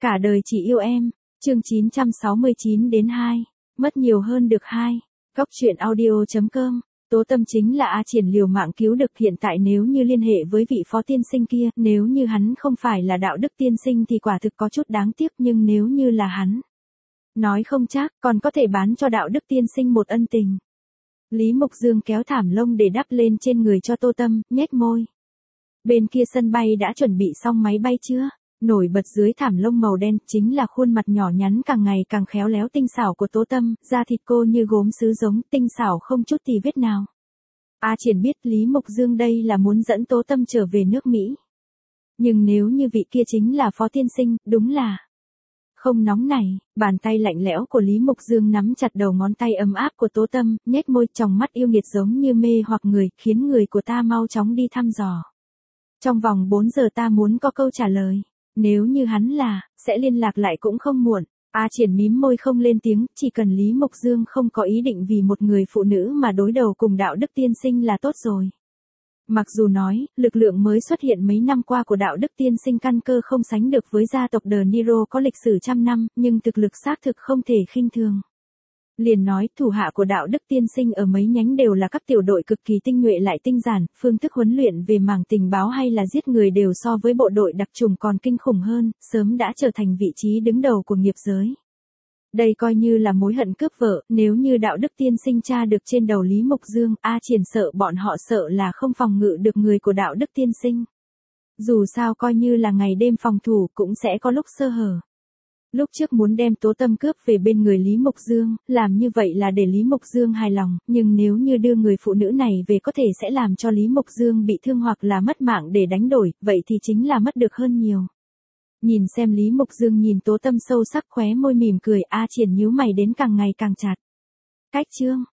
Cả đời chỉ yêu em, chương 969-2, mất nhiều hơn được 2. Góc truyện audio.com, Tố Tâm chính là A Triển liều mạng cứu được hiện tại nếu như liên hệ với vị phó tiên sinh kia, nếu như hắn không phải là đạo đức tiên sinh thì quả thực có chút đáng tiếc nhưng nếu như là hắn. Nói không chắc, còn có thể bán cho đạo đức tiên sinh một ân tình. Lý Mục Dương kéo thảm lông để đắp lên trên người cho Tô Tâm, nhếch môi. Bên kia sân bay đã chuẩn bị xong máy bay chưa? Nổi bật dưới thảm lông màu đen chính là khuôn mặt nhỏ nhắn càng ngày càng khéo léo tinh xảo của Tố Tâm, da thịt cô như gốm sứ giống, tinh xảo không chút tì vết nào. A Triển biết Lý Mục Dương đây là muốn dẫn Tố Tâm trở về nước Mỹ. Nhưng nếu như vị kia chính là phó tiên sinh, đúng là không nóng này, bàn tay lạnh lẽo của Lý Mục Dương nắm chặt đầu ngón tay ấm áp của Tố Tâm, nhếch môi tròng mắt yêu nghiệt giống như mê hoặc người, khiến người của ta mau chóng đi thăm dò. Trong vòng 4 giờ ta muốn có câu trả lời. Nếu như hắn là, sẽ liên lạc lại cũng không muộn. A Triển mím môi không lên tiếng, chỉ cần Lý Mục Dương không có ý định vì một người phụ nữ mà đối đầu cùng đạo đức tiên sinh là tốt rồi. Mặc dù nói, lực lượng mới xuất hiện mấy năm qua của đạo đức tiên sinh căn cơ không sánh được với gia tộc De Niro có lịch sử trăm năm, nhưng thực lực xác thực không thể khinh thường. Liền nói, thủ hạ của đạo đức tiên sinh ở mấy nhánh đều là các tiểu đội cực kỳ tinh nhuệ lại tinh giản, phương thức huấn luyện về mảng tình báo hay là giết người đều so với bộ đội đặc trùng còn kinh khủng hơn, sớm đã trở thành vị trí đứng đầu của nghiệp giới. Đây coi như là mối hận cướp vợ, nếu như đạo đức tiên sinh tra được trên đầu Lý Mục Dương, A Triển sợ bọn họ sợ là không phòng ngự được người của đạo đức tiên sinh. Dù sao coi như là ngày đêm phòng thủ cũng sẽ có lúc sơ hở. Lúc trước muốn đem Tố Tâm cướp về bên người Lý Mục Dương, làm như vậy là để Lý Mục Dương hài lòng, nhưng nếu như đưa người phụ nữ này về có thể sẽ làm cho Lý Mục Dương bị thương hoặc là mất mạng để đánh đổi, vậy thì chính là mất được hơn nhiều. Nhìn xem Lý Mục Dương nhìn Tố Tâm sâu sắc khóe môi mỉm cười, A Triển nhíu mày đến càng ngày càng chặt. Cách chương,